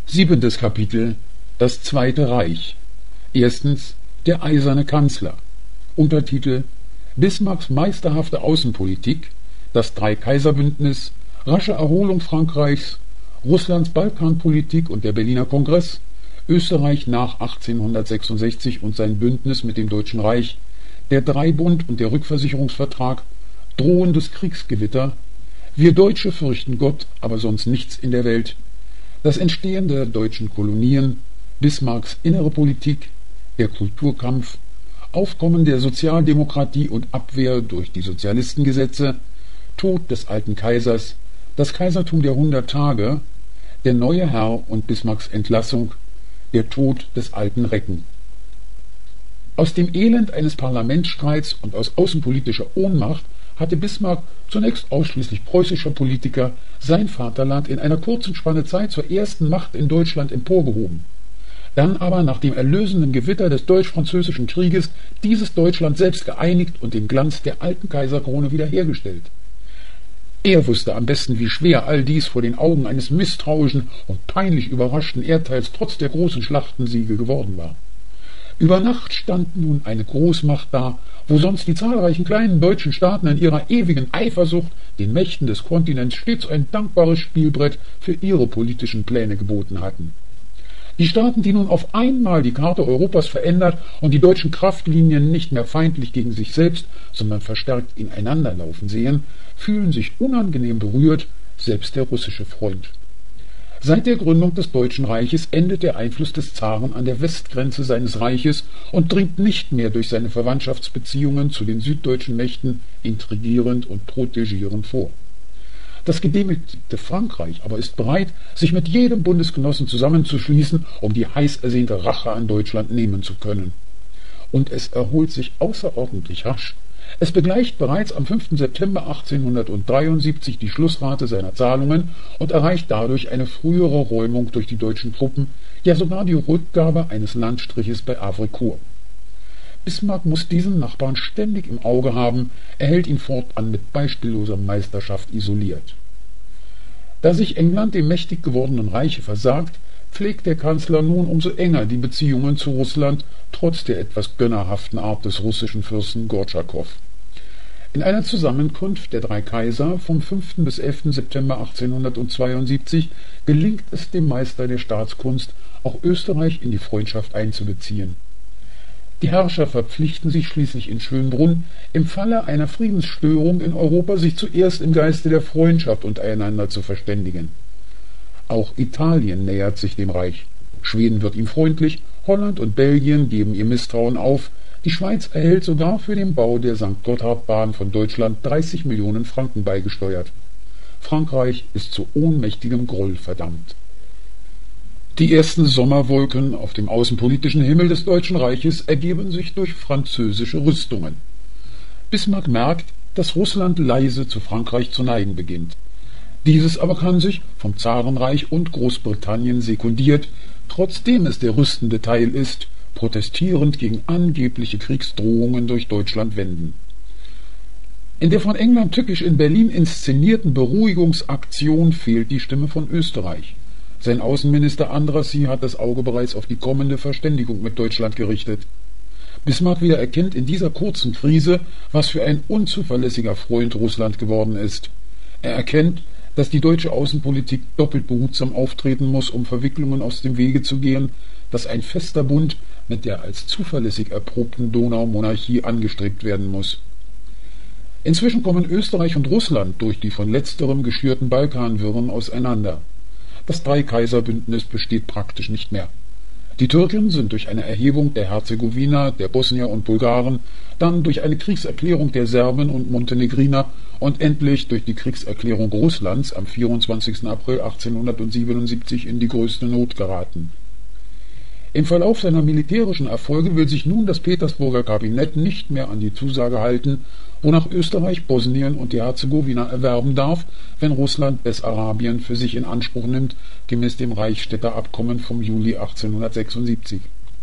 Siebentes Kapitel: Das Zweite Reich. Erstens: Der eiserne Kanzler. Untertitel: Bismarcks meisterhafte Außenpolitik, das Drei-Kaiser-Bündnis, rasche Erholung Frankreichs, Russlands Balkanpolitik und der Berliner Kongress, Österreich nach 1866 und sein Bündnis mit dem Deutschen Reich, der Dreibund und der Rückversicherungsvertrag, drohendes Kriegsgewitter, wir Deutsche fürchten Gott, aber sonst nichts in der Welt, das Entstehen der deutschen Kolonien, Bismarcks innere Politik, der Kulturkampf, Aufkommen der Sozialdemokratie und Abwehr durch die Sozialistengesetze, Tod des alten Kaisers, das Kaisertum der 100 Tage, der neue Herr und Bismarcks Entlassung, der Tod des alten Recken. Aus dem Elend eines Parlamentsstreits und aus außenpolitischer Ohnmacht hatte Bismarck, zunächst ausschließlich preußischer Politiker, sein Vaterland in einer kurzen Spanne Zeit zur ersten Macht in Deutschland emporgehoben. Dann aber nach dem erlösenden Gewitter des Deutsch-Französischen Krieges dieses Deutschland selbst geeinigt und den Glanz der alten Kaiserkrone wiederhergestellt. Er wusste am besten, wie schwer all dies vor den Augen eines misstrauischen und peinlich überraschten Erdteils trotz der großen Schlachtensiege geworden war. Über Nacht stand nun eine Großmacht da, wo sonst die zahlreichen kleinen deutschen Staaten in ihrer ewigen Eifersucht den Mächten des Kontinents stets ein dankbares Spielbrett für ihre politischen Pläne geboten hatten. Die Staaten, die nun auf einmal die Karte Europas verändert und die deutschen Kraftlinien nicht mehr feindlich gegen sich selbst, sondern verstärkt ineinanderlaufen sehen, fühlen sich unangenehm berührt, selbst der russische Freund. Seit der Gründung des Deutschen Reiches endet der Einfluss des Zaren an der Westgrenze seines Reiches und dringt nicht mehr durch seine Verwandtschaftsbeziehungen zu den süddeutschen Mächten intrigierend und protegierend vor. Das gedemütigte Frankreich aber ist bereit, sich mit jedem Bundesgenossen zusammenzuschließen, um die heiß ersehnte Rache an Deutschland nehmen zu können. Und es erholt sich außerordentlich rasch. Es begleicht bereits am 5. September 1873 die Schlussrate seiner Zahlungen und erreicht dadurch eine frühere Räumung durch die deutschen Truppen, ja sogar die Rückgabe eines Landstriches bei Havricourt. Bismarck muss diesen Nachbarn ständig im Auge haben, er hält ihn fortan mit beispielloser Meisterschaft isoliert. Da sich England dem mächtig gewordenen Reiche versagt, pflegt der Kanzler nun umso enger die Beziehungen zu Russland, trotz der etwas gönnerhaften Art des russischen Fürsten Gortschakow. In einer Zusammenkunft der drei Kaiser vom 5. bis 11. September 1872 gelingt es dem Meister der Staatskunst, auch Österreich in die Freundschaft einzubeziehen. Die Herrscher verpflichten sich schließlich in Schönbrunn, im Falle einer Friedensstörung in Europa sich zuerst im Geiste der Freundschaft untereinander zu verständigen. Auch Italien nähert sich dem Reich. Schweden wird ihm freundlich, Holland und Belgien geben ihr Misstrauen auf, die Schweiz erhält sogar für den Bau der St. Gotthardbahn von Deutschland 30 Millionen Franken beigesteuert. Frankreich ist zu ohnmächtigem Groll verdammt. Die ersten Sommerwolken auf dem außenpolitischen Himmel des Deutschen Reiches ergeben sich durch französische Rüstungen. Bismarck merkt, dass Russland leise zu Frankreich zu neigen beginnt. Dieses aber kann sich, vom Zarenreich und Großbritannien sekundiert, trotzdem es der rüstende Teil ist, protestierend gegen angebliche Kriegsdrohungen durch Deutschland wenden. In der von England tückisch in Berlin inszenierten Beruhigungsaktion fehlt die Stimme von Österreich. Sein Außenminister Andrassy hat das Auge bereits auf die kommende Verständigung mit Deutschland gerichtet. Bismarck wieder erkennt in dieser kurzen Krise, was für ein unzuverlässiger Freund Russland geworden ist. Er erkennt, dass die deutsche Außenpolitik doppelt behutsam auftreten muss, um Verwicklungen aus dem Wege zu gehen, dass ein fester Bund mit der als zuverlässig erprobten Donaumonarchie angestrebt werden muss. Inzwischen kommen Österreich und Russland durch die von letzterem geschürten Balkanwirren auseinander. Das Drei-Kaiser-Bündnis besteht praktisch nicht mehr. Die Türken sind durch eine Erhebung der Herzegowiner, der Bosnier und Bulgaren, dann durch eine Kriegserklärung der Serben und Montenegriner und endlich durch die Kriegserklärung Russlands am 24. April 1877 in die größte Not geraten. Im Verlauf seiner militärischen Erfolge will sich nun das Petersburger Kabinett nicht mehr an die Zusage halten, wonach Österreich Bosnien und die Herzegowina erwerben darf, wenn Russland Bessarabien für sich in Anspruch nimmt, gemäß dem Reichsstädter Abkommen vom Juli 1876.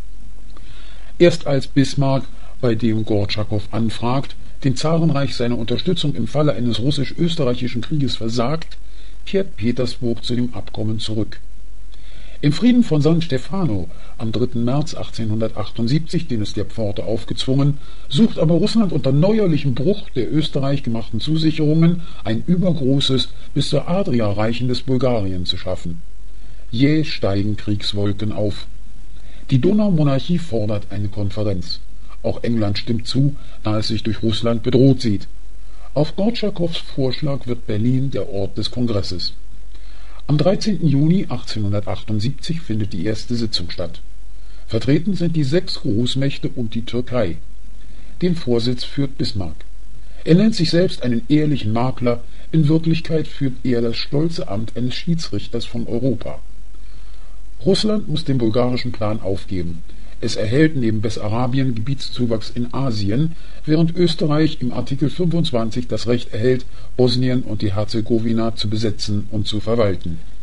Erst als Bismarck, bei dem Gortschakow anfragt, dem Zarenreich seine Unterstützung im Falle eines russisch-österreichischen Krieges versagt, kehrt Petersburg zu dem Abkommen zurück. Im Frieden von San Stefano am 3. März 1878, den ist der Pforte aufgezwungen, sucht aber Russland unter neuerlichem Bruch der Österreich gemachten Zusicherungen ein übergroßes, bis zur Adria reichendes Bulgarien zu schaffen. Jäh steigen Kriegswolken auf. Die Donaumonarchie fordert eine Konferenz. Auch England stimmt zu, da es sich durch Russland bedroht sieht. Auf Gortschakows Vorschlag wird Berlin der Ort des Kongresses. Am 13. Juni 1878 findet die erste Sitzung statt. Vertreten sind die 6 Großmächte und die Türkei. Den Vorsitz führt Bismarck. Er nennt sich selbst einen ehrlichen Makler, in Wirklichkeit führt er das stolze Amt eines Schiedsrichters von Europa. Russland muss den bulgarischen Plan aufgeben. Es erhält neben Bessarabien Gebietszuwachs in Asien, während Österreich im Artikel 25 das Recht erhält, Bosnien und die Herzegowina zu besetzen und zu verwalten.